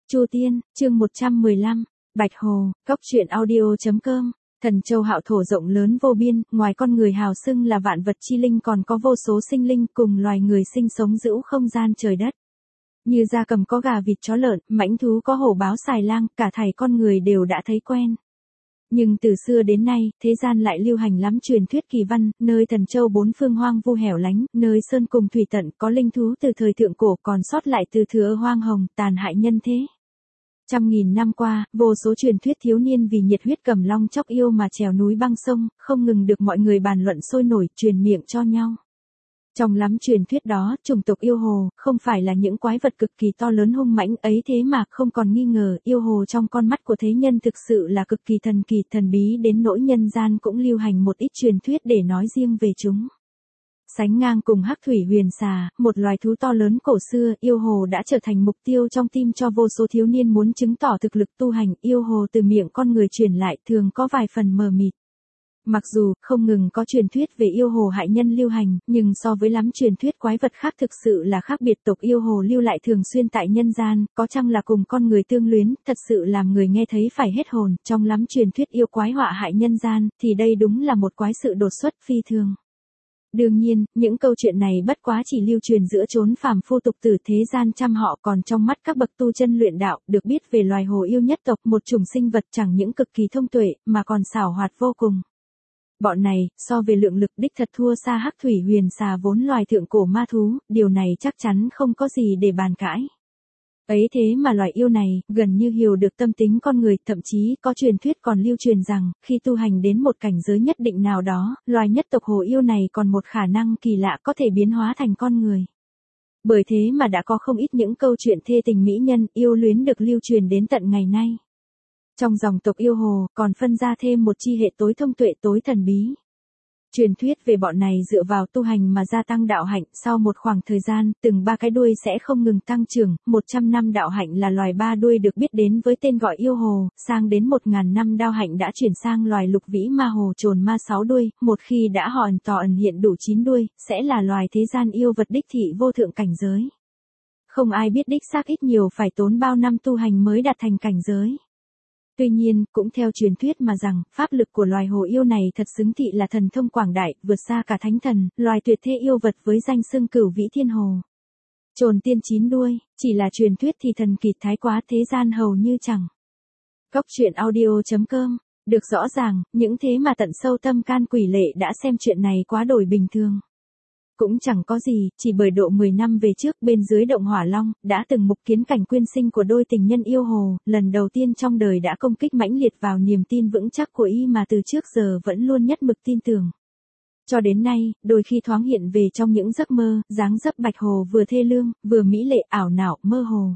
Chu Tiên, chương 115, Bạch Hồ, Cốc truyện audio.com. Thần châu hạo thổ rộng lớn vô biên, ngoài con người hào xưng là vạn vật chi linh còn có vô số sinh linh cùng loài người sinh sống giữ không gian trời đất. Như gia cầm có gà vịt chó lợn, mãnh thú có hổ báo xài lang, cả thảy con người đều đã thấy quen. Nhưng từ xưa đến nay, thế gian lại lưu hành lắm truyền thuyết kỳ văn, nơi thần châu bốn phương hoang vu hẻo lánh, nơi sơn cùng thủy tận có linh thú từ thời thượng cổ còn sót lại từ thừa hoang hồng, tàn hại nhân thế. Trăm nghìn năm qua, vô số truyền thuyết thiếu niên vì nhiệt huyết cầm long chóc yêu mà trèo núi băng sông, không ngừng được mọi người bàn luận sôi nổi, truyền miệng cho nhau. Trong lắm truyền thuyết đó, chủng tộc yêu hồ, không phải là những quái vật cực kỳ to lớn hung mãnh ấy thế mà không còn nghi ngờ, yêu hồ trong con mắt của thế nhân thực sự là cực kỳ thần bí đến nỗi nhân gian cũng lưu hành một ít truyền thuyết để nói riêng về chúng. Sánh ngang cùng hắc thủy huyền xà, một loài thú to lớn cổ xưa, yêu hồ đã trở thành mục tiêu trong tim cho vô số thiếu niên muốn chứng tỏ thực lực tu hành, yêu hồ từ miệng con người truyền lại thường có vài phần mờ mịt. Mặc dù không ngừng có truyền thuyết về yêu hồ hại nhân lưu hành, nhưng so với lắm truyền thuyết quái vật khác thực sự là khác biệt. Tộc yêu hồ lưu lại thường xuyên tại nhân gian, có chăng là cùng con người tương luyến, thật sự làm người nghe thấy phải hết hồn. Trong lắm truyền thuyết yêu quái họa hại nhân gian, thì đây đúng là một quái sự đột xuất phi thường. Đương nhiên, những câu chuyện này bất quá chỉ lưu truyền giữa chốn phàm phu tục tử thế gian trăm họ, còn trong mắt các bậc tu chân luyện đạo, được biết về loài hồ yêu nhất tộc, một chủng sinh vật chẳng những cực kỳ thông tuệ, mà còn xảo hoạt vô cùng. Bọn này, so về lượng lực đích thật thua xa hắc thủy huyền xà vốn loài thượng cổ ma thú, điều này chắc chắn không có gì để bàn cãi. Ấy thế mà loài yêu này, gần như hiểu được tâm tính con người, thậm chí có truyền thuyết còn lưu truyền rằng, khi tu hành đến một cảnh giới nhất định nào đó, loài nhất tộc hồ yêu này còn một khả năng kỳ lạ có thể biến hóa thành con người. Bởi thế mà đã có không ít những câu chuyện thê tình mỹ nhân, yêu luyến được lưu truyền đến tận ngày nay. Trong dòng tộc yêu hồ, còn phân ra thêm một chi hệ tối thông tuệ tối thần bí. Truyền thuyết về bọn này dựa vào tu hành mà gia tăng đạo hạnh, sau một khoảng thời gian, từng ba cái đuôi sẽ không ngừng tăng trưởng, 100 năm đạo hạnh là loài ba đuôi được biết đến với tên gọi yêu hồ, sang đến 1000 năm đạo hạnh đã chuyển sang loài lục vĩ ma hồ trồn ma 6 đuôi, một khi đã hòn tỏ ẩn hiện đủ 9 đuôi, sẽ là loài thế gian yêu vật đích thị vô thượng cảnh giới. Không ai biết đích xác ít nhiều phải tốn bao năm tu hành mới đạt thành cảnh giới. Tuy nhiên, cũng theo truyền thuyết mà rằng, pháp lực của loài hồ yêu này thật xứng thị là thần thông quảng đại, vượt xa cả thánh thần, loài tuyệt thế yêu vật với danh xưng cửu vĩ thiên hồ. Trồn tiên 9 đuôi, chỉ là truyền thuyết thì thần kỳ thái quá, thế gian hầu như chẳng. Cốc truyện audio.com, được rõ ràng, những thế mà tận sâu tâm can quỷ lệ đã xem chuyện này quá đổi bình thường. Cũng chẳng có gì, chỉ bởi độ 10 năm về trước bên dưới động Hỏa Long, đã từng mục kiến cảnh quyên sinh của đôi tình nhân yêu hồ, lần đầu tiên trong đời đã công kích mãnh liệt vào niềm tin vững chắc của y mà từ trước giờ vẫn luôn nhất mực tin tưởng. Cho đến nay, đôi khi thoáng hiện về trong những giấc mơ, dáng dấp Bạch Hồ vừa thê lương, vừa mỹ lệ ảo não, mơ hồ.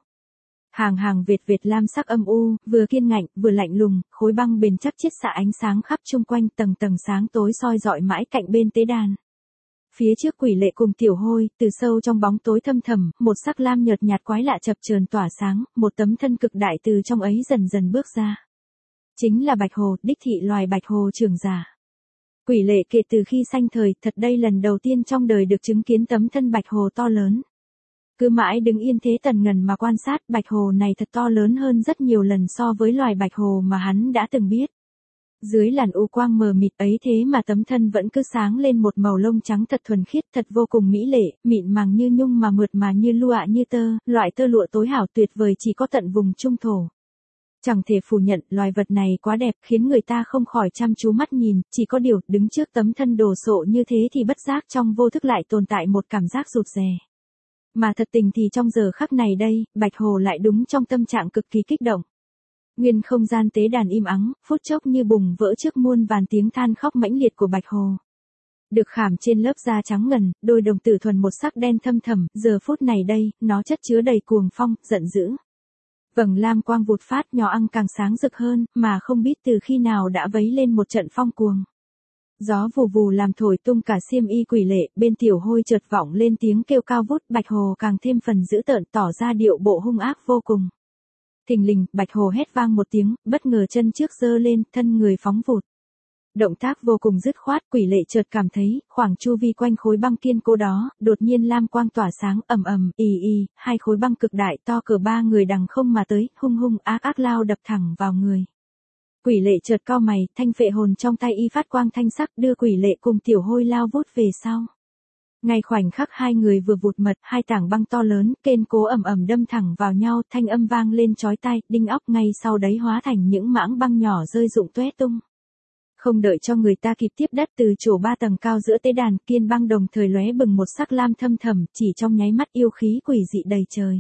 Hàng vệt lam sắc âm u, vừa kiên ngạnh, vừa lạnh lùng, khối băng bền chắc chiết xạ ánh sáng khắp chung quanh, tầng sáng tối soi rọi mãi cạnh bên tế đàn. Phía trước quỷ lệ cùng tiểu hôi, từ sâu trong bóng tối thâm thẳm, một sắc lam nhợt nhạt quái lạ chập chờn tỏa sáng, một tấm thân cực đại từ trong ấy dần dần bước ra. Chính là Bạch Hồ, đích thị loài Bạch Hồ trưởng giả. Quỷ lệ kể từ khi sanh thời, thật đây lần đầu tiên trong đời được chứng kiến tấm thân Bạch Hồ to lớn. Cứ mãi đứng yên thế tần ngần mà quan sát, Bạch Hồ này thật to lớn hơn rất nhiều lần so với loài Bạch Hồ mà hắn đã từng biết. Dưới làn u quang mờ mịt ấy thế mà tấm thân vẫn cứ sáng lên một màu lông trắng thật thuần khiết, thật vô cùng mỹ lệ, mịn màng như nhung mà mượt mà như lụa như tơ, loại tơ lụa tối hảo tuyệt vời chỉ có tận vùng trung thổ. Chẳng thể phủ nhận, loài vật này quá đẹp, khiến người ta không khỏi chăm chú mắt nhìn, chỉ có điều, đứng trước tấm thân đồ sộ như thế thì bất giác trong vô thức lại tồn tại một cảm giác rụt rè. Mà thật tình thì trong giờ khắc này đây, Bạch Hồ lại đúng trong tâm trạng cực kỳ kích động. Nguyên không gian tế đàn im ắng, phút chốc như bùng vỡ trước muôn vàn tiếng than khóc mãnh liệt của Bạch Hồ. Được khảm trên lớp da trắng ngần, đôi đồng tử thuần một sắc đen thâm thẳm, giờ phút này đây, nó chất chứa đầy cuồng phong, giận dữ. Vầng lam quang vụt phát nhỏ ăn càng sáng rực hơn, mà không biết từ khi nào đã vấy lên một trận phong cuồng. Gió vù vù làm thổi tung cả xiêm y quỷ lệ, bên tiểu hôi chợt vọng lên tiếng kêu cao vút, Bạch Hồ càng thêm phần dữ tợn tỏ ra điệu bộ hung ác vô cùng. Thình lình, Bạch Hồ hét vang một tiếng, bất ngờ chân trước giơ lên, thân người phóng vụt. Động tác vô cùng dứt khoát, Quỷ Lệ chợt cảm thấy, khoảng chu vi quanh khối băng kiên cố đó, đột nhiên lam quang tỏa sáng, ầm ầm, hai khối băng cực đại to cỡ ba người đằng không mà tới, hung hung ác ác lao đập thẳng vào người. Quỷ Lệ chợt cau mày, thanh phệ hồn trong tay y phát quang thanh sắc, đưa Quỷ Lệ cùng Tiểu Hôi lao vút về sau. Ngay khoảnh khắc hai người vừa vụt mật, hai tảng băng to lớn, kiên cố ầm ầm đâm thẳng vào nhau, thanh âm vang lên chói tai, đinh óc, ngay sau đấy hóa thành những mảng băng nhỏ rơi rụng tóe tung. Không đợi cho người ta kịp tiếp đất, từ chỗ 3 tầng cao giữa tế đàn, kiên băng đồng thời lóe bừng một sắc lam thâm thẳm, chỉ trong nháy mắt yêu khí quỷ dị đầy trời.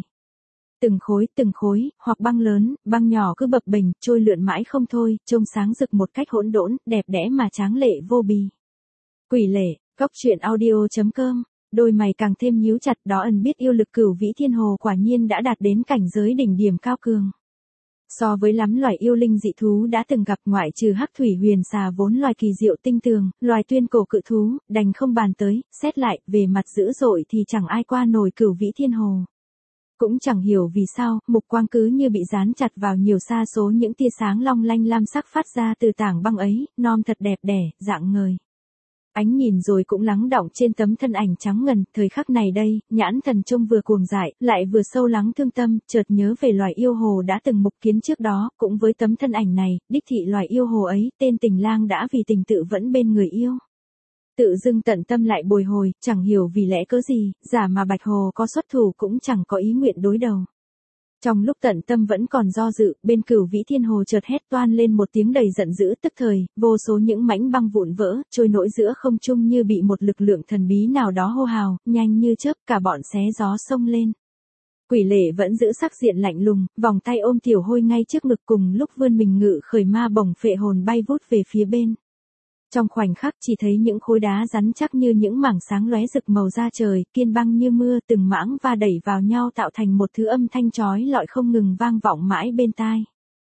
Từng khối, hoặc băng lớn, băng nhỏ cứ bập bềnh, trôi lượn mãi không thôi, trông sáng rực một cách hỗn độn, đẹp đẽ mà tráng lệ vô bì. Quỷ Lệ, Cốc truyện audio.com, đôi mày càng thêm nhíu chặt, đó ẩn biết yêu lực Cửu Vĩ Thiên Hồ quả nhiên đã đạt đến cảnh giới đỉnh điểm cao cường. So với lắm loài yêu linh dị thú đã từng gặp, ngoại trừ hắc thủy huyền xà vốn loài kỳ diệu tinh tường, loài tuyên cổ cự thú, đành không bàn tới, xét lại, về mặt dữ dội thì chẳng ai qua nổi Cửu Vĩ Thiên Hồ. Cũng chẳng hiểu vì sao, mục quang cứ như bị dán chặt vào nhiều sa số những tia sáng long lanh lam sắc phát ra từ tảng băng ấy, non thật đẹp đẽ, dạng ngời. Ánh nhìn rồi cũng lắng đọng trên tấm thân ảnh trắng ngần, thời khắc này đây, nhãn thần trông vừa cuồng dại, lại vừa sâu lắng thương tâm, chợt nhớ về loài yêu hồ đã từng mục kiến trước đó, cũng với tấm thân ảnh này, đích thị loài yêu hồ ấy, tên Tình Lang đã vì tình tự vẫn bên người yêu. Tự dưng tận tâm lại bồi hồi, chẳng hiểu vì lẽ cớ gì, giả mà Bạch Hồ có xuất thủ cũng chẳng có ý nguyện đối đầu. Trong lúc tận tâm vẫn còn do dự, bên Cửu Vĩ Thiên Hồ chợt hét toan lên một tiếng đầy giận dữ, tức thời, vô số những mảnh băng vụn vỡ, trôi nổi giữa không trung như bị một lực lượng thần bí nào đó hô hào, nhanh như chớp, cả bọn xé gió xông lên. Quỷ Lệ vẫn giữ sắc diện lạnh lùng, vòng tay ôm Tiểu Hôi ngay trước ngực, cùng lúc vươn mình ngự khởi ma bổng phệ hồn bay vút về phía bên. Trong khoảnh khắc chỉ thấy những khối đá rắn chắc như những mảng sáng lóe rực màu da trời, kiên băng như mưa, từng mảng va đẩy vào nhau tạo thành một thứ âm thanh chói lọi không ngừng vang vọng mãi bên tai.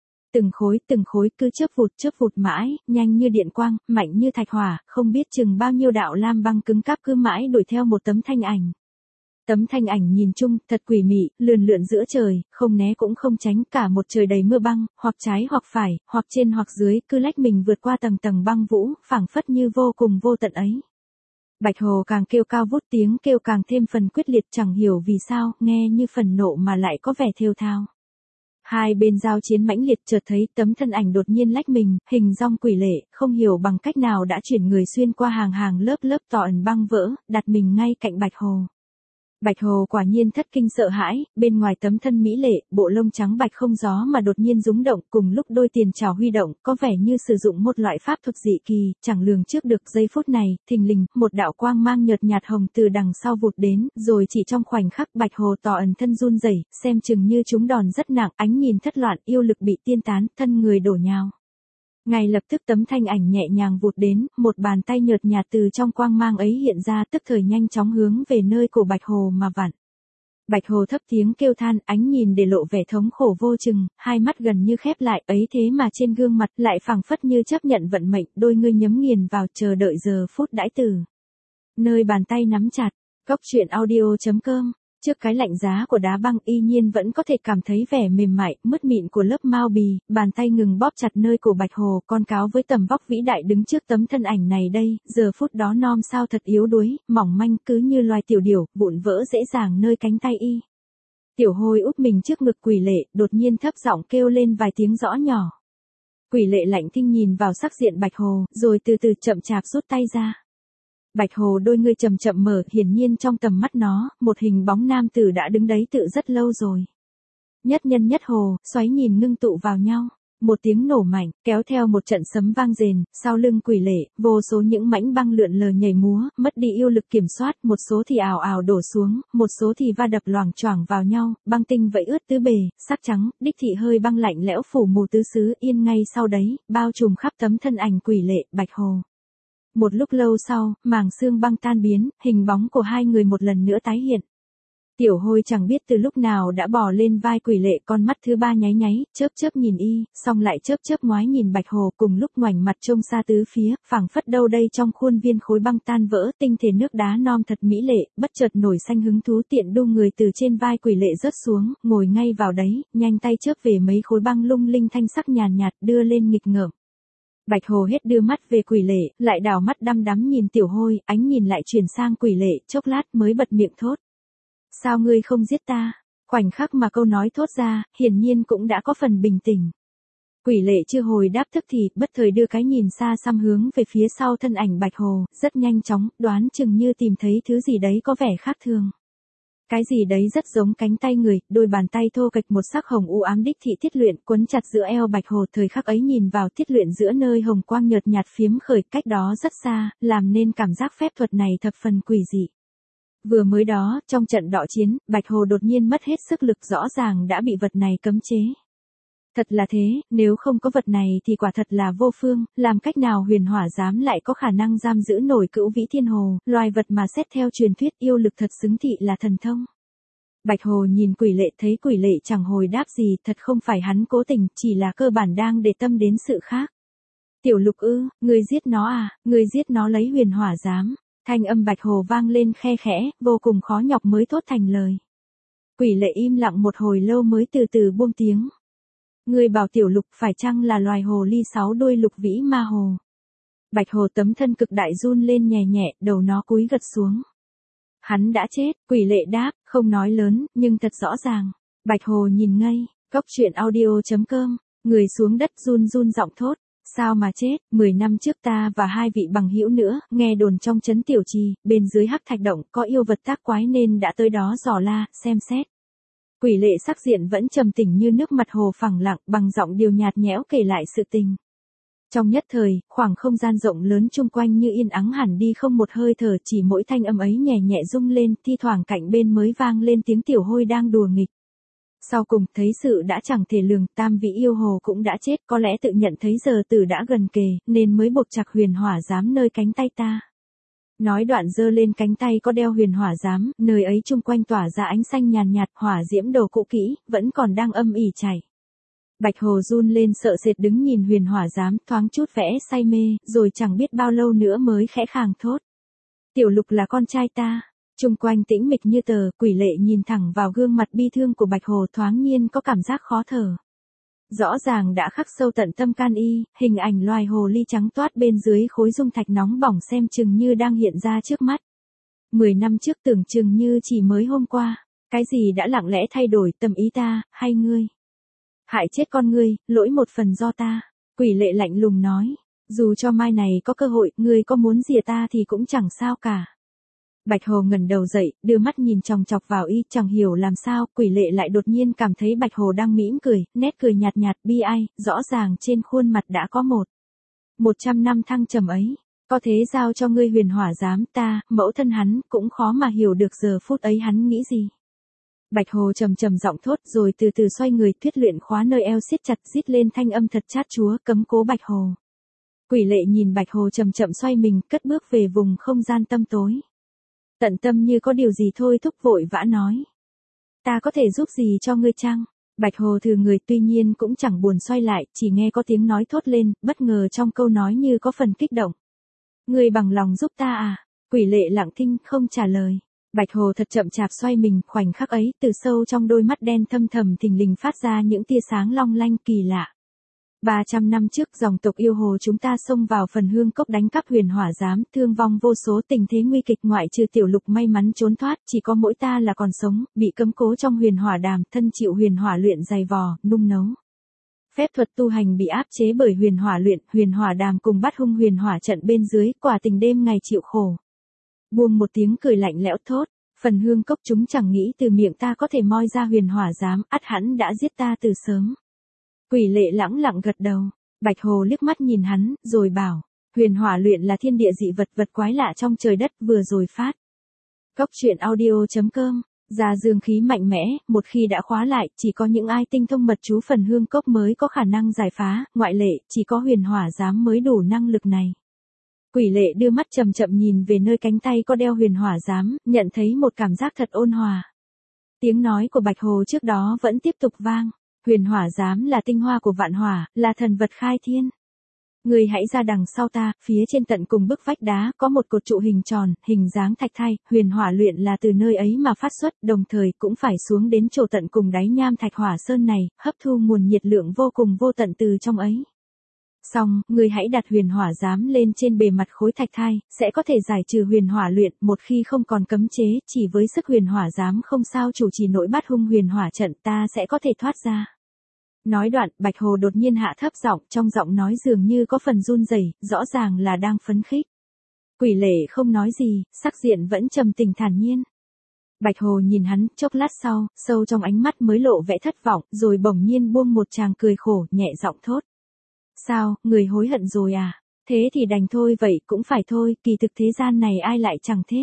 Từng khối cứ chớp vụt mãi, nhanh như điện quang, mạnh như thạch hỏa, không biết chừng bao nhiêu đạo lam băng cứng cáp cứ mãi đuổi theo một tấm thanh ảnh. Tấm thanh ảnh nhìn chung, thật quỷ mị, lượn lượn giữa trời, không né cũng không tránh, cả một trời đầy mưa băng, hoặc trái hoặc phải, hoặc trên hoặc dưới, cứ lách mình vượt qua tầng tầng băng vũ, phảng phất như vô cùng vô tận ấy. Bạch Hồ càng kêu cao vút, tiếng kêu càng thêm phần quyết liệt, chẳng hiểu vì sao, nghe như phần nộ mà lại có vẻ thều thào. Hai bên giao chiến mãnh liệt, chợt thấy tấm thân ảnh đột nhiên lách mình, hình dong Quỷ Lệ, không hiểu bằng cách nào đã chuyển người xuyên qua hàng hàng lớp lớp tỏ ẩn băng vỡ, đặt mình ngay cạnh Bạch Hồ. Bạch Hồ quả nhiên thất kinh sợ hãi, bên ngoài tấm thân mỹ lệ, bộ lông trắng bạch không gió mà đột nhiên rúng động, cùng lúc đôi tiền trảo huy động, có vẻ như sử dụng một loại pháp thuật dị kỳ, chẳng lường trước được. Giây phút này, thình lình, một đạo quang mang nhợt nhạt hồng từ đằng sau vụt đến, rồi chỉ trong khoảnh khắc Bạch Hồ tỏ ẩn thân run rẩy, xem chừng như trúng đòn rất nặng, ánh nhìn thất loạn, yêu lực bị tiên tán, thân người đổ nhào. Ngay lập tức tấm thanh ảnh nhẹ nhàng vụt đến, một bàn tay nhợt nhạt từ trong quang mang ấy hiện ra, tức thời nhanh chóng hướng về nơi cổ Bạch Hồ mà vặn. Bạch Hồ thấp tiếng kêu than, ánh nhìn để lộ vẻ thống khổ vô chừng, hai mắt gần như khép lại, ấy thế mà trên gương mặt lại phảng phất như chấp nhận vận mệnh, đôi ngươi nhấm nghiền vào, chờ đợi giờ phút đãi tử. Nơi bàn tay nắm chặt, Cốc truyện audio.com. Trước cái lạnh giá của đá băng, y nhiên vẫn có thể cảm thấy vẻ mềm mại, mứt mịn của lớp mao bì, bàn tay ngừng bóp chặt nơi cổ Bạch Hồ, con cáo với tầm vóc vĩ đại đứng trước tấm thân ảnh này đây, giờ phút đó non sao thật yếu đuối, mỏng manh, cứ như loài tiểu điểu, vụn vỡ dễ dàng nơi cánh tay y. Tiểu Hôi úp mình trước ngực Quỷ Lệ, đột nhiên thấp giọng kêu lên vài tiếng rõ nhỏ. Quỷ Lệ lạnh thinh nhìn vào sắc diện Bạch Hồ, rồi từ từ chậm chạp rút tay ra. Bạch Hồ đôi ngươi chậm chậm mở, hiển nhiên trong tầm mắt nó, một hình bóng nam tử đã đứng đấy tự rất lâu rồi. Nhất nhân nhất hồ, xoáy nhìn ngưng tụ vào nhau. Một tiếng nổ mạnh, kéo theo một trận sấm vang rền, sau lưng Quỷ Lệ, vô số những mảnh băng lượn lờ nhảy múa, mất đi yêu lực kiểm soát, một số thì ào ào đổ xuống, một số thì va đập loảng choảng vào nhau, băng tinh vẫy ướt tứ bề, sắc trắng, đích thị hơi băng lạnh lẽo phủ mù tứ xứ, yên ngay sau đấy, bao trùm khắp tấm thân ảnh Quỷ Lệ, Bạch Hồ. Một lúc lâu sau, màng xương băng tan biến, hình bóng của hai người một lần nữa tái hiện. Tiểu Hôi chẳng biết từ lúc nào đã bò lên vai Quỷ Lệ, con mắt thứ ba nháy nháy, chớp chớp nhìn y, xong lại chớp chớp ngoái nhìn Bạch Hồ, cùng lúc ngoảnh mặt trông xa tứ phía, phảng phất đâu đây trong khuôn viên khối băng tan vỡ, tinh thể nước đá non thật mỹ lệ, bất chợt nổi xanh hứng thú tiện đu người từ trên vai Quỷ Lệ rớt xuống, ngồi ngay vào đấy, nhanh tay chớp về mấy khối băng lung linh thanh sắc nhàn nhạt, đưa lên nghịch ngợm. Bạch Hồ hết đưa mắt về Quỷ Lệ, lại đảo mắt đăm đắm nhìn Tiểu Hôi, ánh nhìn lại chuyển sang Quỷ Lệ, chốc lát mới bật miệng thốt. Sao ngươi không giết ta? Khoảnh khắc mà câu nói thốt ra, hiển nhiên cũng đã có phần bình tĩnh. Quỷ Lệ chưa hồi đáp thức thì, bất thời đưa cái nhìn xa xăm hướng về phía sau thân ảnh Bạch Hồ, rất nhanh chóng, đoán chừng như tìm thấy thứ gì đấy có vẻ khác thường. Cái gì đấy rất giống cánh tay người, đôi bàn tay thô kệch một sắc hồng u ám đích thị Tiết Luyện quấn chặt giữa eo Bạch Hồ, thời khắc ấy nhìn vào Tiết Luyện giữa nơi hồng quang nhợt nhạt phiếm khởi, cách đó rất xa, làm nên cảm giác phép thuật này thập phần quỷ dị. Vừa mới đó, trong trận đọ chiến, Bạch Hồ đột nhiên mất hết sức lực, rõ ràng đã bị vật này cấm chế. Thật là thế, nếu không có vật này thì quả thật là vô phương, làm cách nào Huyền Hỏa Giám lại có khả năng giam giữ nổi Cửu Vĩ Thiên Hồ, loài vật mà xét theo truyền thuyết yêu lực thật xứng thị là thần thông. Bạch Hồ nhìn Quỷ Lệ, thấy Quỷ Lệ chẳng hồi đáp gì, thật không phải hắn cố tình, chỉ là cơ bản đang để tâm đến sự khác. Tiểu Lục ư, ngươi giết nó à, ngươi giết nó lấy Huyền Hỏa Giám. Thanh âm Bạch Hồ vang lên khe khẽ, vô cùng khó nhọc mới thốt thành lời. Quỷ Lệ im lặng một hồi lâu mới từ từ buông tiếng. Ngươi bảo Tiểu Lục phải chăng là loài hồ ly 6 đuôi lục vĩ ma hồ? Bạch Hồ tấm thân cực đại run lên nhẹ nhẹ, đầu nó cúi gật xuống. Hắn đã chết, Quỷ Lệ đáp, không nói lớn, nhưng thật rõ ràng. Bạch Hồ nhìn ngây, Cốc Truyện Audio.com, người xuống đất run run giọng thốt. Sao mà chết, 10 năm trước ta và 2 vị bằng hữu nữa, nghe đồn trong trấn Tiểu Trì, bên dưới Hắc Thạch Động có yêu vật tác quái nên đã tới đó dò la, xem xét. Quỷ Lệ sắc diện vẫn trầm tĩnh như nước, mặt hồ phẳng lặng, bằng giọng điều nhạt nhẽo kể lại sự tình. Trong nhất thời, khoảng không gian rộng lớn chung quanh như yên ắng hẳn đi, không một hơi thở, chỉ mỗi thanh âm ấy nhẹ nhẹ rung lên, thi thoảng cạnh bên mới vang lên tiếng Tiểu Hôi đang đùa nghịch. Sau cùng, thấy sự đã chẳng thể lường, tam vị yêu hồ cũng đã chết, có lẽ tự nhận thấy giờ tử đã gần kề, nên mới buộc chặt Huyền Hỏa Giám nơi cánh tay ta. Nói đoạn giơ lên cánh tay có đeo Huyền Hỏa Giám, nơi ấy chung quanh tỏa ra ánh xanh nhàn nhạt, hỏa diễm đồ cũ kỹ, vẫn còn đang âm ỉ chảy. Bạch Hồ run lên sợ sệt đứng nhìn Huyền Hỏa Giám, thoáng chút vẽ say mê, rồi chẳng biết bao lâu nữa mới khẽ khàng thốt. Tiểu Lục là con trai ta. Chung quanh tĩnh mịch như tờ, Quỷ Lệ nhìn thẳng vào gương mặt bi thương của Bạch Hồ, thoáng nhiên có cảm giác khó thở. Rõ ràng đã khắc sâu tận tâm can y, hình ảnh loài hồ ly trắng toát bên dưới khối dung thạch nóng bỏng xem chừng như đang hiện ra trước mắt. 10 năm trước tưởng chừng như chỉ mới hôm qua, cái gì đã lặng lẽ thay đổi tâm ý ta, hay ngươi? Hại chết con ngươi, lỗi một phần do ta. Quỷ Lệ lạnh lùng nói, dù cho mai này có cơ hội, ngươi có muốn rỉa ta thì cũng chẳng sao cả. Bạch Hồ ngẩng đầu dậy, đưa mắt nhìn chòng chọc vào y, chẳng hiểu làm sao, Quỷ Lệ lại đột nhiên cảm thấy Bạch Hồ đang mỉm cười, nét cười nhạt nhạt bi ai, rõ ràng trên khuôn mặt đã có 100 năm thăng trầm ấy. Có thế giao cho ngươi Huyền Hỏa Giám, ta, mẫu thân hắn, cũng khó mà hiểu được giờ phút ấy hắn nghĩ gì. Bạch Hồ trầm trầm giọng thốt, rồi từ từ xoay người, Tuyết Luyện khóa nơi eo siết chặt, rít lên thanh âm thật chát chúa, cấm cố Bạch Hồ. Quỷ Lệ nhìn Bạch Hồ chậm chậm xoay mình, cất bước về vùng không gian tăm tối. Tận tâm như có điều gì thôi thúc vội vã nói. Ta có thể giúp gì cho ngươi chăng? Bạch Hồ thừ người, tuy nhiên cũng chẳng buồn xoay lại, chỉ nghe có tiếng nói thốt lên, bất ngờ trong câu nói như có phần kích động. Ngươi bằng lòng giúp ta à? Quỷ Lệ lặng thinh không trả lời. Bạch Hồ thật chậm chạp xoay mình, khoảnh khắc ấy, từ sâu trong đôi mắt đen thâm thầm thình lình phát ra những tia sáng long lanh kỳ lạ. 300 năm trước, dòng tộc yêu hồ chúng ta xông vào Phần Hương Cốc đánh cắp Huyền Hỏa Giám, thương vong vô số, tình thế nguy kịch, ngoại trừ Tiểu Lục may mắn trốn thoát, chỉ có mỗi ta là còn sống, bị cấm cố trong Huyền Hỏa Đàm, thân chịu Huyền Hỏa luyện dày vò, nung nấu. Phép thuật tu hành bị áp chế bởi Huyền Hỏa luyện, Huyền Hỏa Đàm cùng bắt hung Huyền Hỏa trận bên dưới, quả tình đêm ngày chịu khổ. Buông một tiếng cười lạnh lẽo thốt, Phần Hương Cốc chúng chẳng nghĩ từ miệng ta có thể moi ra Huyền Hỏa Giám, ắt hẳn đã giết ta từ sớm. Quỷ Lệ lẳng lặng gật đầu. Bạch Hồ liếc mắt nhìn hắn, rồi bảo, Huyền Hỏa luyện là thiên địa dị vật, vật quái lạ trong trời đất, vừa rồi phát. Cốc Truyện Audio.com, ra dương khí mạnh mẽ, một khi đã khóa lại, chỉ có những ai tinh thông mật chú Phần Hương Cốc mới có khả năng giải phá, ngoại lệ, chỉ có Huyền Hỏa Giám mới đủ năng lực này. Quỷ Lệ đưa mắt chậm chậm nhìn về nơi cánh tay có đeo Huyền Hỏa Giám, nhận thấy một cảm giác thật ôn hòa. Tiếng nói của Bạch Hồ trước đó vẫn tiếp tục vang. Huyền Hỏa Giám là tinh hoa của vạn hỏa, là thần vật khai thiên. Ngươi hãy ra đằng sau ta, phía trên tận cùng bức vách đá có một cột trụ hình tròn, hình dáng thạch thai, Huyền Hỏa luyện là từ nơi ấy mà phát xuất, đồng thời cũng phải xuống đến chỗ tận cùng đáy nham thạch hỏa sơn này, hấp thu nguồn nhiệt lượng vô cùng vô tận từ trong ấy. Xong, ngươi hãy đặt huyền hỏa giám lên trên bề mặt khối thạch thai, sẽ có thể giải trừ huyền hỏa luyện, một khi không còn cấm chế, chỉ với sức huyền hỏa giám không sao chủ trì nổi bát hung huyền hỏa trận, ta sẽ có thể thoát ra. Nói đoạn, Bạch Hồ đột nhiên hạ thấp giọng, trong giọng nói dường như có phần run rẩy, rõ ràng là đang phấn khích. Quỷ Lệ không nói gì, sắc diện vẫn trầm tình thản nhiên. Bạch Hồ nhìn hắn, chốc lát sau, sâu trong ánh mắt mới lộ vẻ thất vọng, rồi bỗng nhiên buông một tràng cười khổ, nhẹ giọng thốt. Sao, người hối hận rồi à? Thế thì đành thôi, vậy cũng phải thôi, kỳ thực thế gian này ai lại chẳng thế.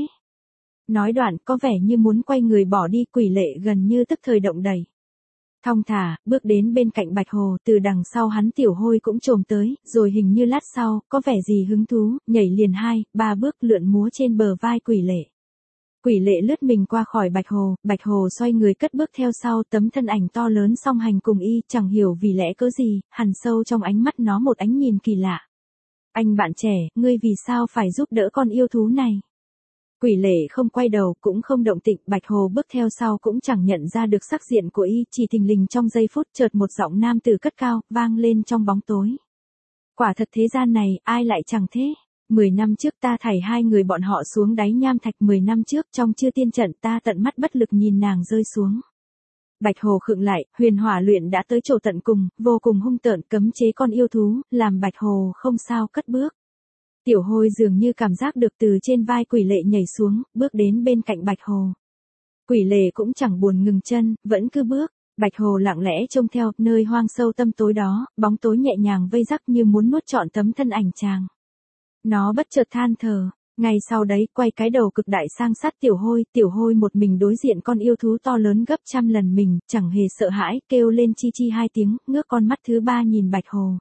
Nói đoạn, có vẻ như muốn quay người bỏ đi, Quỷ Lệ gần như tức thời động đẩy. Thong thả, bước đến bên cạnh Bạch Hồ, từ đằng sau hắn Tiểu Hôi cũng chồm tới, rồi hình như lát sau, có vẻ gì hứng thú, nhảy liền 2-3 bước lượn múa trên bờ vai Quỷ Lệ. Quỷ Lệ lướt mình qua khỏi Bạch Hồ xoay người cất bước theo sau, tấm thân ảnh to lớn song hành cùng y, chẳng hiểu vì lẽ cớ gì, hằn sâu trong ánh mắt nó một ánh nhìn kỳ lạ. Anh bạn trẻ, ngươi vì sao phải giúp đỡ con yêu thú này? Quỷ Lệ không quay đầu, cũng không động tĩnh, Bạch Hồ bước theo sau cũng chẳng nhận ra được sắc diện của y, chỉ thình lình trong giây phút chợt một giọng nam tử cất cao, vang lên trong bóng tối. Quả thật thế gian này, ai lại chẳng thế? 10 năm trước ta thảy hai người bọn họ xuống đáy nham thạch, 10 năm trước trong Chư Tiên trận ta tận mắt bất lực nhìn nàng rơi xuống. Bạch Hồ khựng lại, huyền hỏa luyện đã tới chỗ tận cùng, vô cùng hung tợn, cấm chế con yêu thú, làm Bạch Hồ không sao cất bước. Tiểu Hôi dường như cảm giác được từ trên vai Quỷ Lệ nhảy xuống, bước đến bên cạnh Bạch Hồ. Quỷ Lệ cũng chẳng buồn ngừng chân, vẫn cứ bước. Bạch Hồ lặng lẽ trông theo, nơi hoang sâu tăm tối đó, bóng tối nhẹ nhàng vây rắc như muốn nuốt trọn tấm thân ảnh chàng. Nó bất chợt than thở, ngay sau đấy quay cái đầu cực đại sang sát Tiểu Hôi một mình đối diện con yêu thú to lớn gấp trăm lần mình, chẳng hề sợ hãi, kêu lên chi chi 2 tiếng, ngước con mắt thứ 3 nhìn Bạch Hồ.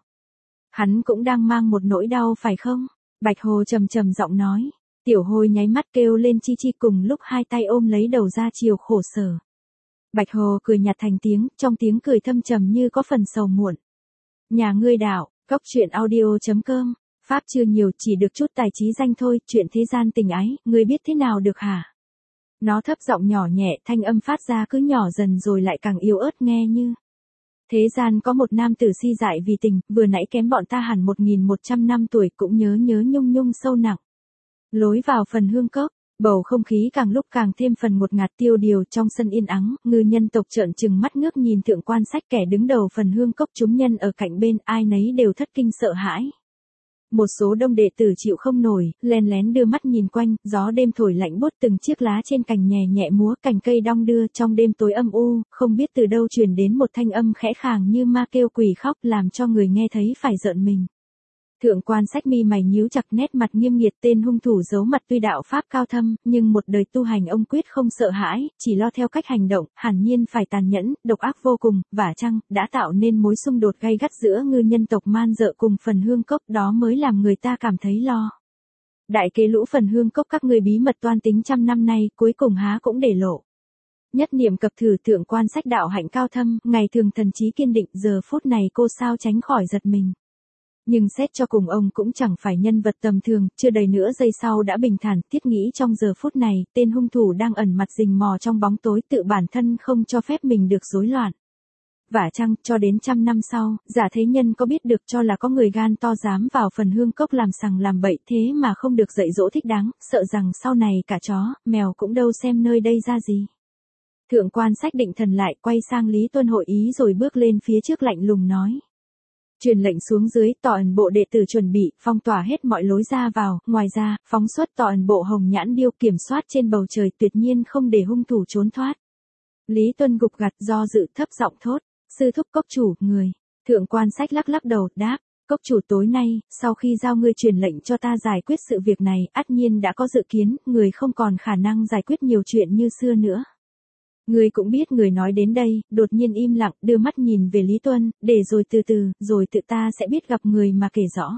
Hắn cũng đang mang một nỗi đau phải không? Bạch Hồ trầm trầm giọng nói. Tiểu Hôi nháy mắt kêu lên chi chi, cùng lúc 2 tay ôm lấy đầu ra chiều khổ sở. Bạch Hồ cười nhạt thành tiếng, trong tiếng cười thâm trầm như có phần sầu muộn. Nhà ngươi đạo, góc truyện audio.com. Pháp chưa nhiều, chỉ được chút tài trí danh thôi, chuyện thế gian tình ái, ngươi biết thế nào được hả? Nó thấp giọng nhỏ nhẹ, thanh âm phát ra cứ nhỏ dần rồi lại càng yếu ớt, nghe như. Thế gian có một nam tử si dại vì tình, vừa nãy kém bọn ta hẳn 1100 năm tuổi, cũng nhớ nhung nhung sâu nặng. Lối vào phần hương cốc, bầu không khí càng lúc càng thêm phần ngột ngạt tiêu điều. Trong sân yên ắng, ngư nhân tộc trợn trừng mắt ngước nhìn Thượng Quan Sách, kẻ đứng đầu phần hương cốc, chúng nhân ở cạnh bên, ai nấy đều thất kinh sợ hãi. Một số đông đệ tử chịu không nổi, len lén đưa mắt nhìn quanh, gió đêm thổi lạnh buốt, từng chiếc lá trên cành nhẹ nhẹ múa, cành cây đong đưa, trong đêm tối âm u, không biết từ đâu truyền đến một thanh âm khẽ khàng như ma kêu quỷ khóc, làm cho người nghe thấy phải rợn mình. Thượng Quan Sách mi mày nhíu chặt, nét mặt nghiêm nghiệt, tên hung thủ giấu mặt tuy đạo pháp cao thâm, nhưng một đời tu hành ông quyết không sợ hãi, chỉ lo theo cách hành động, hẳn nhiên phải tàn nhẫn, độc ác vô cùng, vả chăng đã tạo nên mối xung đột gay gắt giữa ngư nhân tộc Man Dợ cùng phần hương cốc, đó mới làm người ta cảm thấy lo. Đại kế lũ phần hương cốc các ngươi bí mật toan tính trăm năm nay, cuối cùng há cũng để lộ. Nhất niệm cập thử Thượng Quan Sách đạo hạnh cao thâm, ngày thường thần trí kiên định, giờ phút này cô sao tránh khỏi giật mình. Nhưng xét cho cùng ông cũng chẳng phải nhân vật tầm thường, chưa đầy nửa giây sau đã bình thản, thiết nghĩ trong giờ phút này, tên hung thủ đang ẩn mặt rình mò trong bóng tối, tự bản thân không cho phép mình được rối loạn. Vả chăng, cho đến trăm năm sau, giả thế nhân có biết được cho là có người gan to dám vào phần hương cốc làm sằng làm bậy, thế mà không được dạy dỗ thích đáng, sợ rằng sau này cả chó, mèo cũng đâu xem nơi đây ra gì. Thượng Quan Sách định thần lại, quay sang Lý Tuân hội ý rồi bước lên phía trước lạnh lùng nói. Truyền lệnh xuống dưới, tỏ ẩn bộ đệ tử chuẩn bị, phong tỏa hết mọi lối ra vào, ngoài ra, phóng xuất tỏ ẩn bộ hồng nhãn điêu kiểm soát trên bầu trời, tuyệt nhiên không để hung thủ trốn thoát. Lý Tuân gục gặt do dự, thấp giọng thốt, sư thúc cốc chủ, người. Thượng Quan Sách lắc lắc đầu, đáp, cốc chủ tối nay, sau khi giao ngươi truyền lệnh cho ta giải quyết sự việc này, ắt nhiên đã có dự kiến, người không còn khả năng giải quyết nhiều chuyện như xưa nữa. Người cũng biết, người nói đến đây, đột nhiên im lặng, đưa mắt nhìn về Lý Tuân, để rồi từ từ, rồi tự ta sẽ biết gặp người mà kể rõ.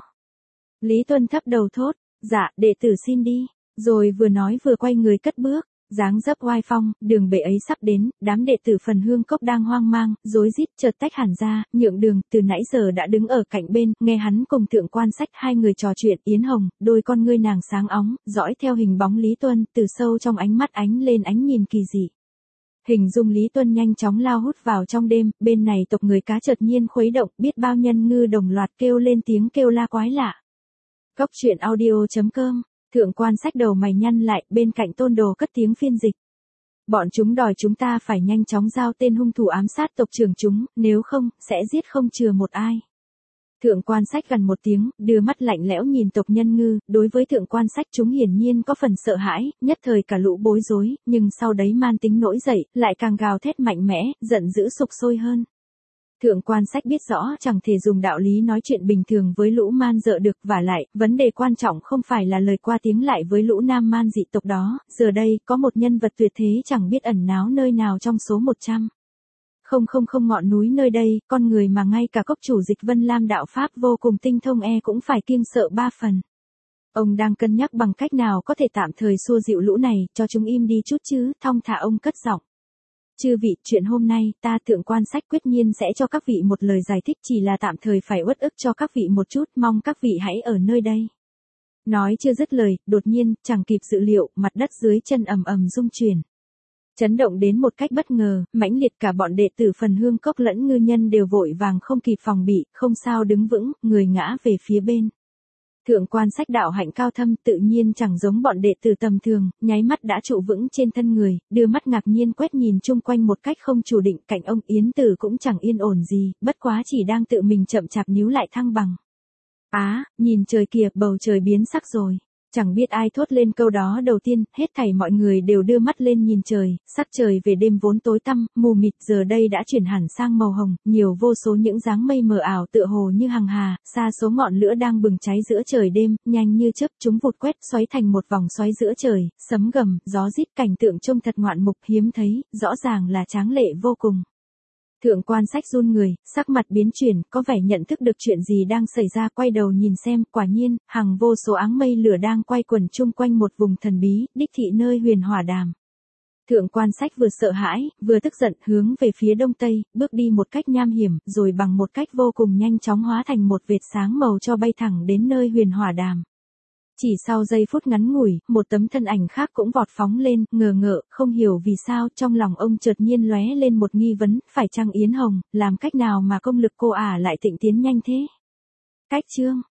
Lý Tuân thấp đầu thốt, dạ, đệ tử xin đi, rồi vừa nói vừa quay người cất bước, dáng dấp oai phong, đường bể ấy sắp đến, đám đệ tử phần hương cốc đang hoang mang, rối rít chợt tách hẳn ra, nhượng đường, từ nãy giờ đã đứng ở cạnh bên, nghe hắn cùng Thượng Quan Sách hai người trò chuyện. Yến Hồng, đôi con ngươi nàng sáng óng, dõi theo hình bóng Lý Tuân, từ sâu trong ánh mắt ánh lên ánh nhìn kỳ dị. Hình dung Lý Tuân nhanh chóng lao hút vào trong đêm, bên này tộc người cá chợt nhiên khuấy động, biết bao nhân ngư đồng loạt kêu lên tiếng kêu la quái lạ. Cốc truyện audio.com, thượng quan sách đầu mày nhăn lại, bên cạnh Tôn Đồ cất tiếng phiên dịch. Bọn chúng đòi chúng ta phải nhanh chóng giao tên hung thủ ám sát tộc trưởng chúng, nếu không, sẽ giết không chừa một ai. Thượng quan sách gần một tiếng, đưa mắt lạnh lẽo nhìn tộc nhân ngư, đối với thượng quan sách chúng hiển nhiên có phần sợ hãi, nhất thời cả lũ bối rối, nhưng sau đấy man tính nổi dậy, lại càng gào thét mạnh mẽ, giận dữ sục sôi hơn. Thượng quan sách biết rõ chẳng thể dùng đạo lý nói chuyện bình thường với lũ man dợ được, vả lại, vấn đề quan trọng không phải là lời qua tiếng lại với lũ nam man dị tộc đó, giờ đây, có một nhân vật tuyệt thế chẳng biết ẩn náu nơi nào trong số 100. Không ngọn núi nơi đây, con người mà ngay cả cốc chủ Dịch Vân Lam đạo Pháp vô cùng tinh thông cũng phải kiêng sợ 3 phần. Ông đang cân nhắc bằng cách nào có thể tạm thời xua dịu lũ này, cho chúng im đi chút chứ, thong thả ông cất giọng. Chư vị, chuyện hôm nay, ta thượng quan sách quyết nhiên sẽ cho các vị một lời giải thích, chỉ là tạm thời phải uất ức cho các vị một chút, mong các vị hãy ở nơi đây. Nói chưa dứt lời, đột nhiên, chẳng kịp dự liệu, mặt đất dưới chân ầm ầm rung chuyển. Chấn động đến một cách bất ngờ, mãnh liệt, cả bọn đệ tử Phần Hương Cốc lẫn ngư nhân đều vội vàng không kịp phòng bị, không sao đứng vững, người ngã về phía bên. Thượng quan sách đạo hạnh cao thâm, tự nhiên chẳng giống bọn đệ tử tầm thường, nháy mắt đã trụ vững trên thân người, đưa mắt ngạc nhiên quét nhìn chung quanh một cách không chủ định, cạnh ông Yến Tử cũng chẳng yên ổn gì, bất quá chỉ đang tự mình chậm chạp níu lại thăng bằng. Nhìn trời kìa, bầu trời biến sắc rồi. Chẳng biết ai thốt lên câu đó đầu tiên, hết thảy mọi người đều đưa mắt lên nhìn trời, sắc trời về đêm vốn tối tăm, mù mịt giờ đây đã chuyển hẳn sang màu hồng, nhiều vô số những dáng mây mờ ảo tựa hồ như hằng hà, xa số ngọn lửa đang bừng cháy giữa trời đêm, nhanh như chớp chúng vụt quét xoáy thành một vòng xoáy giữa trời, sấm gầm, gió rít, cảnh tượng trông thật ngoạn mục hiếm thấy, rõ ràng là tráng lệ vô cùng. Thượng quan sách run người, sắc mặt biến chuyển, có vẻ nhận thức được chuyện gì đang xảy ra, quay đầu nhìn xem, quả nhiên, hàng vô số áng mây lửa đang quay quẩn chung quanh một vùng thần bí, đích thị nơi Huyền Hỏa Đàm. Thượng quan sách vừa sợ hãi, vừa tức giận, hướng về phía đông tây, bước đi một cách nham hiểm, rồi bằng một cách vô cùng nhanh chóng hóa thành một vệt sáng màu cho bay thẳng đến nơi Huyền Hỏa Đàm. Chỉ sau giây phút ngắn ngủi, một tấm thân ảnh khác cũng vọt phóng lên, ngờ ngợ, không hiểu vì sao, trong lòng ông chợt nhiên lóe lên một nghi vấn, phải chăng Yến Hồng, làm cách nào mà công lực cô ả lại thịnh tiến nhanh thế? Cách chương